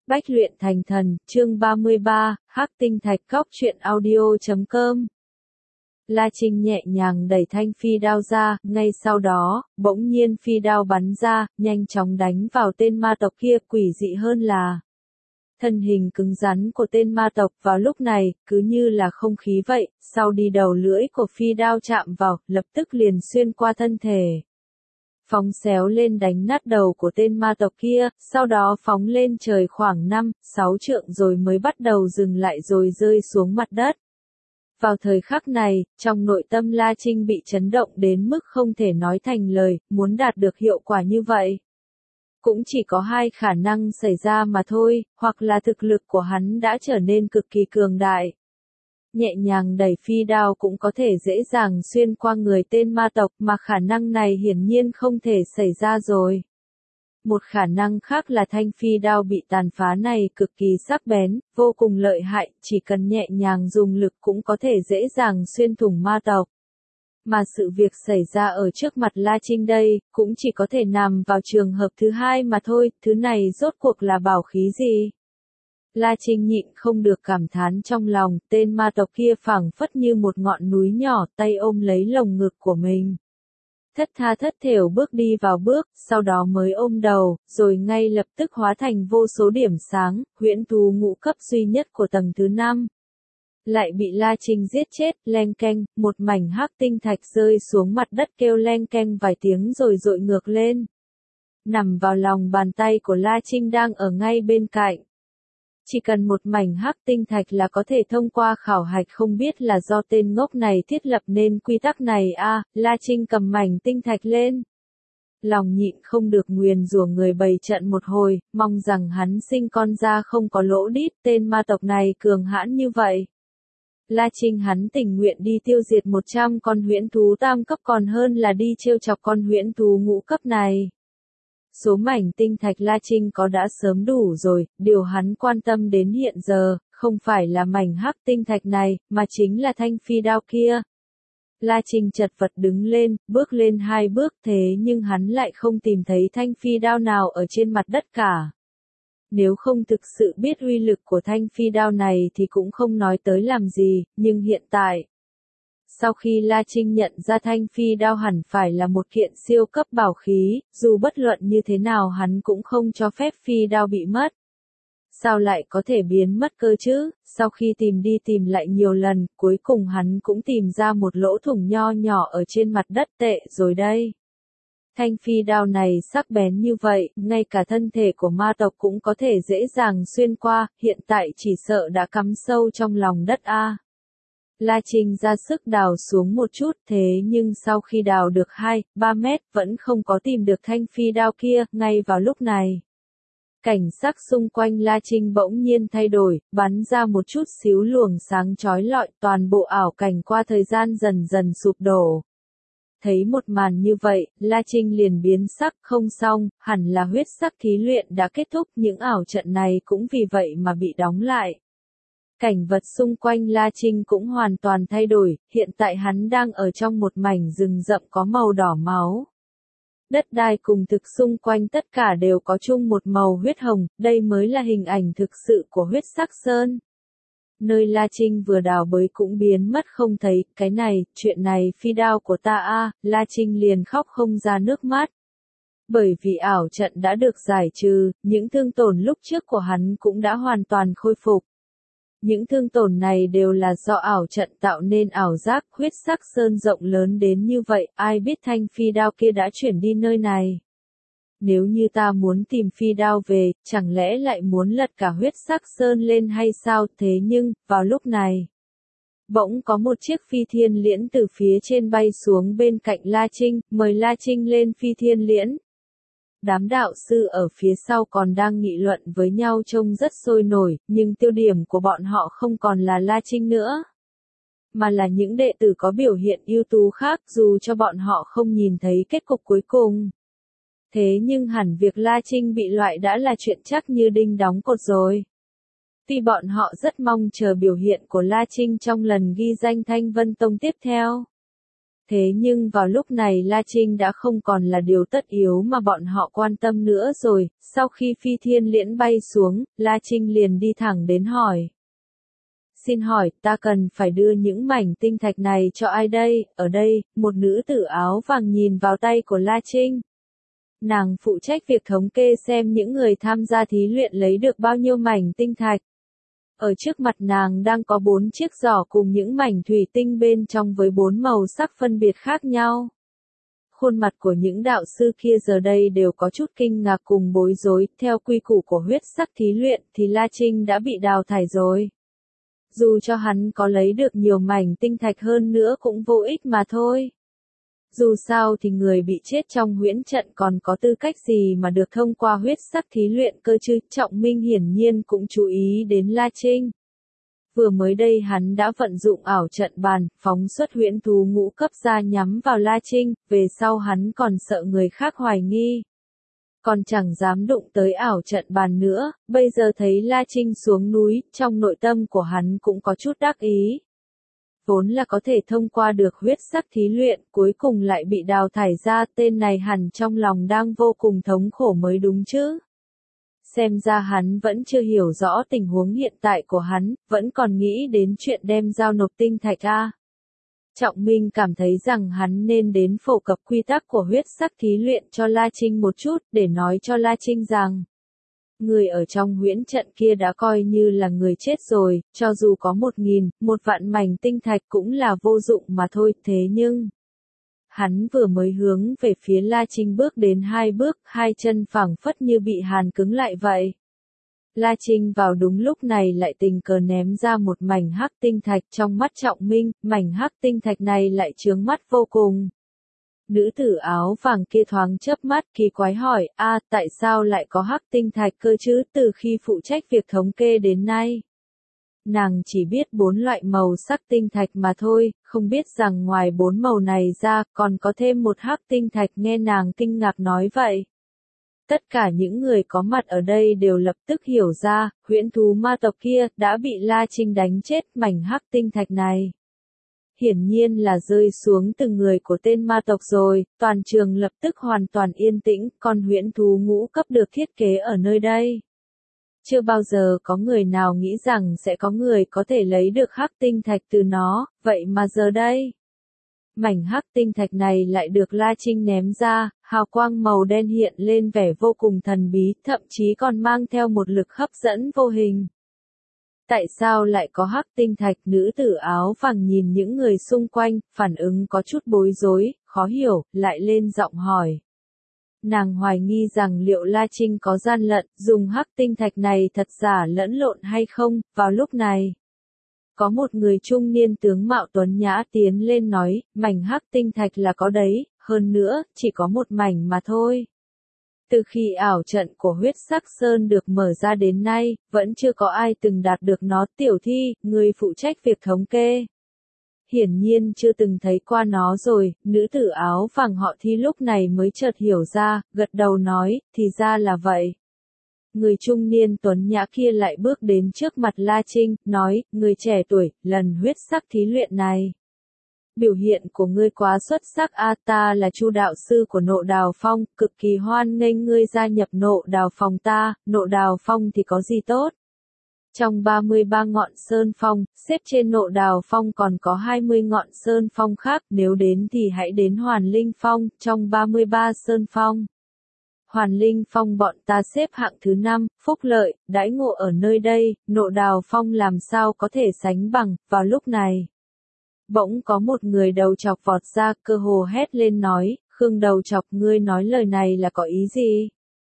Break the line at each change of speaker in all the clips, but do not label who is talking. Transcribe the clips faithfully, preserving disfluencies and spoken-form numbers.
Bách luyện thành thần, chương ba mươi ba, Hắc tinh thạch cóc truyện audio chấm com. La Trinh nhẹ nhàng đẩy thanh phi đao ra, ngay sau đó, bỗng nhiên phi đao bắn ra, nhanh chóng đánh vào tên ma tộc kia. Quỷ dị hơn là thân hình cứng rắn của tên ma tộc vào lúc này, cứ như là không khí vậy, sau đi đầu lưỡi của phi đao chạm vào, lập tức liền xuyên qua thân thể. Phóng xéo lên đánh nát đầu của tên ma tộc kia, sau đó phóng lên trời khoảng năm, sáu trượng rồi mới bắt đầu dừng lại rồi rơi xuống mặt đất. Vào thời khắc này, trong nội tâm La Trinh bị chấn động đến mức không thể nói thành lời, muốn đạt được hiệu quả như vậy. Cũng chỉ có hai khả năng xảy ra mà thôi, hoặc là thực lực của hắn đã trở nên cực kỳ cường đại. Nhẹ nhàng đẩy phi đao cũng có thể dễ dàng xuyên qua người tên ma tộc, mà khả năng này hiển nhiên không thể xảy ra rồi. Một khả năng khác là thanh phi đao bị tàn phá này cực kỳ sắc bén, vô cùng lợi hại, chỉ cần nhẹ nhàng dùng lực cũng có thể dễ dàng xuyên thủng ma tộc. Mà sự việc xảy ra ở trước mặt La Trinh đây, cũng chỉ có thể nằm vào trường hợp thứ hai mà thôi, thứ này rốt cuộc là bảo khí gì? La Trinh nhịn không được cảm thán trong lòng, tên ma tộc kia phảng phất như một ngọn núi nhỏ, tay ôm lấy lồng ngực của mình. Thất tha thất thểu bước đi vào bước, sau đó mới ôm đầu, rồi ngay lập tức hóa thành vô số điểm sáng, huyễn thú ngũ cấp duy nhất của tầng thứ năm. Lại bị La Trinh giết chết, leng keng, một mảnh hắc tinh thạch rơi xuống mặt đất kêu leng keng vài tiếng rồi dội ngược lên. Nằm vào lòng bàn tay của La Trinh đang ở ngay bên cạnh. Chỉ cần một mảnh hắc tinh thạch là có thể thông qua khảo hạch, không biết là do tên ngốc này thiết lập nên quy tắc này a. À, La Trinh cầm mảnh tinh thạch lên. Lòng nhịn không được nguyền rủa người bày trận một hồi, mong rằng hắn sinh con ra không có lỗ đít, tên ma tộc này cường hãn như vậy. La Trinh hắn tình nguyện đi tiêu diệt một trăm con huyễn thú tam cấp còn hơn là đi trêu chọc con huyễn thú ngũ cấp này. Số mảnh tinh thạch La Trinh có đã sớm đủ rồi, điều hắn quan tâm đến hiện giờ, không phải là mảnh hắc tinh thạch này, mà chính là thanh phi đao kia. La Trinh chật vật đứng lên, bước lên hai bước, thế nhưng hắn lại không tìm thấy thanh phi đao nào ở trên mặt đất cả. Nếu không thực sự biết uy lực của thanh phi đao này thì cũng không nói tới làm gì, nhưng hiện tại. Sau khi La Trinh nhận ra thanh phi đao hẳn phải là một kiện siêu cấp bảo khí, dù bất luận như thế nào hắn cũng không cho phép phi đao bị mất. Sao lại có thể biến mất cơ chứ? Sau khi tìm đi tìm lại nhiều lần, cuối cùng hắn cũng tìm ra một lỗ thủng nho nhỏ ở trên mặt đất tệ rồi đây. Thanh phi đao này sắc bén như vậy, ngay cả thân thể của ma tộc cũng có thể dễ dàng xuyên qua, hiện tại chỉ sợ đã cắm sâu trong lòng đất a. La Trinh ra sức đào xuống một chút, thế nhưng sau khi đào được hai, ba mét vẫn không có tìm được thanh phi đao kia. Ngay vào lúc này, cảnh sắc xung quanh La Trinh bỗng nhiên thay đổi, bắn ra một chút xíu luồng sáng chói lọi, toàn bộ ảo cảnh qua thời gian dần dần sụp đổ. Thấy một màn như vậy, La Trinh liền biến sắc, không xong, hẳn là huyết sắc thí luyện đã kết thúc, những ảo trận này cũng vì vậy mà bị đóng lại. Cảnh vật xung quanh La Trinh cũng hoàn toàn thay đổi, hiện tại hắn đang ở trong một mảnh rừng rậm có màu đỏ máu. Đất đai cùng thực xung quanh tất cả đều có chung một màu huyết hồng, đây mới là hình ảnh thực sự của huyết sắc sơn. Nơi La Trinh vừa đào bới cũng biến mất không thấy, cái này, chuyện này phi đao của ta a, à, La Trinh liền khóc không ra nước mắt. Bởi vì ảo trận đã được giải trừ, những thương tổn lúc trước của hắn cũng đã hoàn toàn khôi phục. Những thương tổn này đều là do ảo trận tạo nên ảo giác, huyết sắc sơn rộng lớn đến như vậy, ai biết thanh phi đao kia đã chuyển đi nơi này. Nếu như ta muốn tìm phi đao về, chẳng lẽ lại muốn lật cả huyết sắc sơn lên hay sao? Thế nhưng, vào lúc này, bỗng có một chiếc phi thiên liễn từ phía trên bay xuống bên cạnh La Trinh, mời La Trinh lên phi thiên liễn. Đám đạo sư ở phía sau còn đang nghị luận với nhau trông rất sôi nổi, nhưng tiêu điểm của bọn họ không còn là La Trinh nữa, mà là những đệ tử có biểu hiện ưu tú khác, dù cho bọn họ không nhìn thấy kết cục cuối cùng. Thế nhưng hẳn việc La Trinh bị loại đã là chuyện chắc như đinh đóng cột rồi. Tuy bọn họ rất mong chờ biểu hiện của La Trinh trong lần ghi danh Thanh Vân Tông tiếp theo. Thế nhưng vào lúc này La Trinh đã không còn là điều tất yếu mà bọn họ quan tâm nữa rồi, sau khi phi thiên liễn bay xuống, La Trinh liền đi thẳng đến hỏi. Xin hỏi, ta cần phải đưa những mảnh tinh thạch này cho ai đây? Ở đây, một nữ tử áo vàng nhìn vào tay của La Trinh. Nàng phụ trách việc thống kê xem những người tham gia thí luyện lấy được bao nhiêu mảnh tinh thạch. Ở trước mặt nàng đang có bốn chiếc giỏ cùng những mảnh thủy tinh bên trong với bốn màu sắc phân biệt khác nhau. Khuôn mặt của những đạo sư kia giờ đây đều có chút kinh ngạc cùng bối rối, theo quy củ của huyết sắc thí luyện thì La Trinh đã bị đào thải rồi. Dù cho hắn có lấy được nhiều mảnh tinh thạch hơn nữa cũng vô ích mà thôi. Dù sao thì người bị chết trong huyễn trận còn có tư cách gì mà được thông qua huyết sắc thí luyện cơ chứ. Trọng Minh hiển nhiên cũng chú ý đến La Trinh. Vừa mới đây hắn đã vận dụng ảo trận bàn, phóng xuất huyễn thú ngũ cấp ra nhắm vào La Trinh, về sau hắn còn sợ người khác hoài nghi. Còn chẳng dám đụng tới ảo trận bàn nữa, bây giờ thấy La Trinh xuống núi, trong nội tâm của hắn cũng có chút đắc ý. Vốn là có thể thông qua được huyết sắc thí luyện, cuối cùng lại bị đào thải ra, tên này hẳn trong lòng đang vô cùng thống khổ mới đúng chứ. Xem ra hắn vẫn chưa hiểu rõ tình huống hiện tại của hắn, vẫn còn nghĩ đến chuyện đem giao nộp tinh thạch a. Trọng Minh cảm thấy rằng hắn nên đến phổ cập quy tắc của huyết sắc thí luyện cho La Trinh một chút, để nói cho La Trinh rằng, người ở trong huyễn trận kia đã coi như là người chết rồi, cho dù có một nghìn, một vạn mảnh tinh thạch cũng là vô dụng mà thôi, thế nhưng... Hắn vừa mới hướng về phía La Trinh bước đến hai bước, hai chân phảng phất như bị hàn cứng lại vậy. La Trinh vào đúng lúc này lại tình cờ ném ra một mảnh hắc tinh thạch trong mắt Trọng Minh, mảnh hắc tinh thạch này lại chướng mắt vô cùng. Nữ tử áo vàng kia thoáng chớp mắt kỳ quái hỏi, a tại sao lại có hắc tinh thạch cơ chứ, từ khi phụ trách việc thống kê đến nay. Nàng chỉ biết bốn loại màu sắc tinh thạch mà thôi, không biết rằng ngoài bốn màu này ra còn có thêm một hắc tinh thạch, nghe nàng kinh ngạc nói vậy. Tất cả những người có mặt ở đây đều lập tức hiểu ra, huyễn thú ma tộc kia đã bị La Trinh đánh chết mảnh hắc tinh thạch này. Hiển nhiên là rơi xuống từng người của tên ma tộc rồi, toàn trường lập tức hoàn toàn yên tĩnh, còn huyễn thú ngũ cấp được thiết kế ở nơi đây. Chưa bao giờ có người nào nghĩ rằng sẽ có người có thể lấy được hắc tinh thạch từ nó, vậy mà giờ đây. Mảnh hắc tinh thạch này lại được La Trinh ném ra, hào quang màu đen hiện lên vẻ vô cùng thần bí, thậm chí còn mang theo một lực hấp dẫn vô hình. Tại sao lại có hắc tinh thạch? Nữ tử áo vàng nhìn những người xung quanh, phản ứng có chút bối rối, khó hiểu, lại lên giọng hỏi. Nàng hoài nghi rằng liệu La Trinh có gian lận, dùng hắc tinh thạch này thật giả lẫn lộn hay không. Vào lúc này, có một người trung niên tướng mạo tuấn nhã tiến lên nói, mảnh hắc tinh thạch là có đấy, hơn nữa, chỉ có một mảnh mà thôi. Từ khi ảo trận của huyết sắc sơn được mở ra đến nay, vẫn chưa có ai từng đạt được nó. Tiểu Thi, người phụ trách việc thống kê, hiển nhiên chưa từng thấy qua nó rồi. Nữ tử áo vàng họ Thi lúc này mới chợt hiểu ra, gật đầu nói, thì ra là vậy. Người trung niên tuấn nhã kia lại bước đến trước mặt La Trinh, nói, người trẻ tuổi, lần huyết sắc thí luyện này. Biểu hiện của ngươi quá xuất sắc a, ta là Chu đạo sư của Nộ Đào Phong, cực kỳ hoan nghênh ngươi gia nhập Nộ Đào Phong ta. Nộ Đào Phong thì có gì tốt? Trong ba mươi ba ngọn sơn phong, xếp trên Nộ Đào Phong còn có hai mươi ngọn sơn phong khác, nếu đến thì hãy đến Hoàn Linh Phong, trong ba mươi ba sơn phong. Hoàn Linh Phong bọn ta xếp hạng thứ năm, phúc lợi, đãi ngộ ở nơi đây, Nộ Đào Phong làm sao có thể sánh bằng. Vào lúc này, bỗng có một người đầu chọc vọt ra, cơ hồ hét lên nói, Khương đầu chọc, ngươi nói lời này là có ý gì?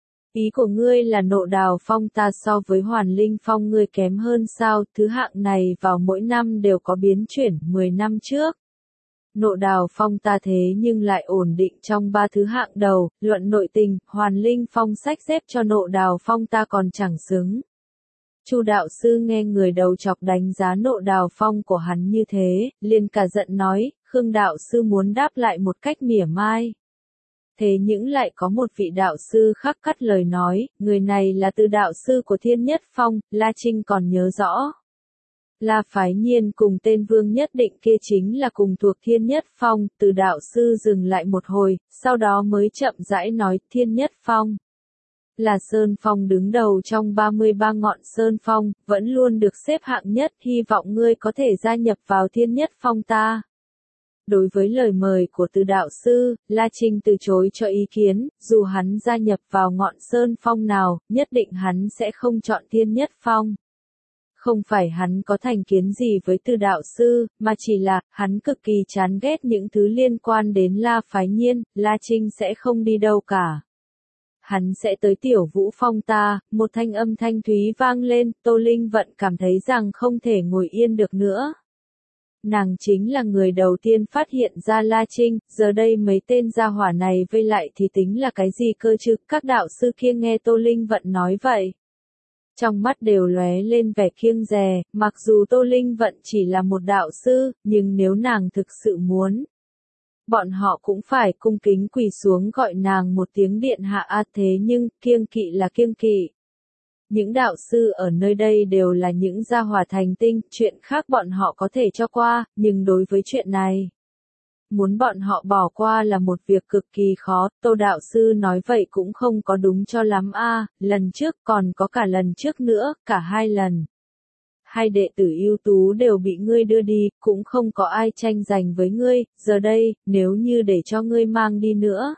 Ý của ngươi là Nộ Đào Phong ta so với Hoàn Linh Phong ngươi kém hơn sao? Thứ hạng này vào mỗi năm đều có biến chuyển, mười năm trước. Nộ Đào Phong ta thế nhưng lại ổn định trong ba thứ hạng đầu, luận nội tình, Hoàn Linh Phong sách xếp cho Nộ Đào Phong ta còn chẳng xứng. Chu đạo sư nghe người đầu chọc đánh giá Nộ Đào Phong của hắn như thế, liền cả giận nói, Khương đạo sư muốn đáp lại một cách mỉa mai. Thế nhưng lại có một vị đạo sư khác cắt lời nói, người này là từ đạo sư của Thiên Nhất Phong, La Trinh còn nhớ rõ. La Phái Nhiên cùng tên Vương Nhất Định kia chính là cùng thuộc Thiên Nhất Phong, Từ đạo sư dừng lại một hồi, sau đó mới chậm rãi nói Thiên Nhất Phong. Là Sơn Phong đứng đầu trong ba mươi ba ngọn Sơn Phong, vẫn luôn được xếp hạng nhất, hy vọng ngươi có thể gia nhập vào Thiên Nhất Phong ta. Đối với lời mời của Từ đạo sư, La Trinh từ chối cho ý kiến, dù hắn gia nhập vào ngọn Sơn Phong nào, nhất định hắn sẽ không chọn Thiên Nhất Phong. Không phải hắn có thành kiến gì với Từ đạo sư, mà chỉ là, hắn cực kỳ chán ghét những thứ liên quan đến La Phái Nhiên, La Trinh sẽ không đi đâu cả. Hắn sẽ tới Tiểu Vũ Phong ta, một thanh âm thanh thúy vang lên, Tô Linh Vận cảm thấy rằng không thể ngồi yên được nữa. Nàng chính là người đầu tiên phát hiện ra La Trinh, giờ đây mấy tên gia hỏa này vây lại thì tính là cái gì cơ chứ, các đạo sư kia nghe Tô Linh Vận nói vậy. Trong mắt đều lóe lên vẻ kiêng dè, mặc dù Tô Linh Vận chỉ là một đạo sư, nhưng nếu nàng thực sự muốn, bọn họ cũng phải cung kính quỳ xuống gọi nàng một tiếng điện hạ a thế nhưng, kiêng kỵ là kiêng kỵ. Những đạo sư ở nơi đây đều là những gia hỏa thành tinh, chuyện khác bọn họ có thể cho qua, nhưng đối với chuyện này, muốn bọn họ bỏ qua là một việc cực kỳ khó, Tô đạo sư nói vậy cũng không có đúng cho lắm a, lần trước còn có cả lần trước nữa, cả hai lần. Hai đệ tử ưu tú đều bị ngươi đưa đi, cũng không có ai tranh giành với ngươi, giờ đây, nếu như để cho ngươi mang đi nữa.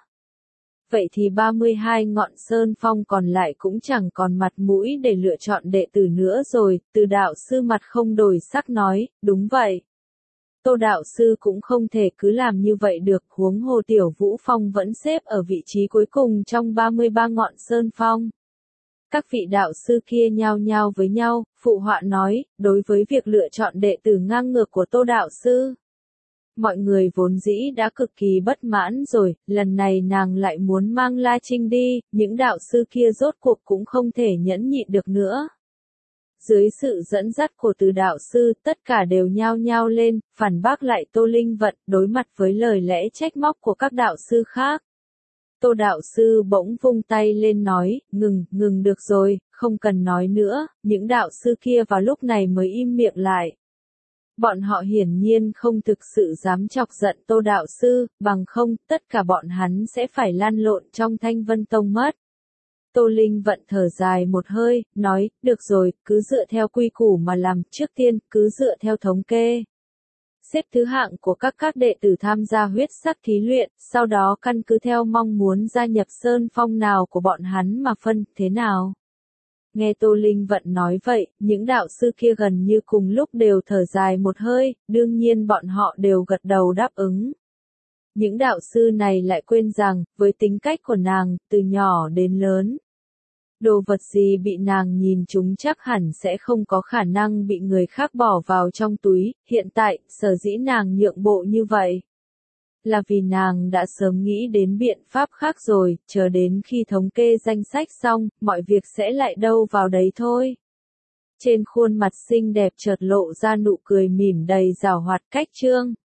Vậy thì ba mươi hai ngọn Sơn Phong còn lại cũng chẳng còn mặt mũi để lựa chọn đệ tử nữa rồi, Từ đạo sư mặt không đổi sắc nói, đúng vậy. Tô đạo sư cũng không thể cứ làm như vậy được, huống hồ Tiểu Vũ Phong vẫn xếp ở vị trí cuối cùng trong ba mươi ba ngọn Sơn Phong. Các vị đạo sư kia nhao nhao với nhau, phụ họa nói, đối với việc lựa chọn đệ tử ngang ngược của Tô đạo sư. Mọi người vốn dĩ đã cực kỳ bất mãn rồi, lần này nàng lại muốn mang La Trinh đi, những đạo sư kia rốt cuộc cũng không thể nhẫn nhịn được nữa. Dưới sự dẫn dắt của Từ đạo sư, tất cả đều nhao nhao lên, phản bác lại Tô Linh Vận, đối mặt với lời lẽ trách móc của các đạo sư khác. Tô đạo sư bỗng vung tay lên nói, ngừng, ngừng được rồi, không cần nói nữa, những đạo sư kia vào lúc này mới im miệng lại. Bọn họ hiển nhiên không thực sự dám chọc giận Tô đạo sư, bằng không, tất cả bọn hắn sẽ phải lăn lộn trong Thanh Vân Tông mất. Tô Linh Vận thở dài một hơi, nói, được rồi, cứ dựa theo quy củ mà làm, trước tiên, cứ dựa theo thống kê. Xếp thứ hạng của các các đệ tử tham gia huyết sắc thí luyện, sau đó căn cứ theo mong muốn gia nhập Sơn Phong nào của bọn hắn mà phân, thế nào? Nghe Tô Linh Vận nói vậy, những đạo sư kia gần như cùng lúc đều thở dài một hơi, đương nhiên bọn họ đều gật đầu đáp ứng. Những đạo sư này lại quên rằng, với tính cách của nàng, từ nhỏ đến lớn, đồ vật gì bị nàng nhìn chúng chắc hẳn sẽ không có khả năng bị người khác bỏ vào trong túi, hiện tại, sở dĩ nàng nhượng bộ như vậy. Là vì nàng đã sớm nghĩ đến biện pháp khác rồi, chờ đến khi thống kê danh sách xong, mọi việc sẽ lại đâu vào đấy thôi. Trên khuôn mặt xinh đẹp chợt lộ ra nụ cười mỉm đầy giảo hoạt cách chương.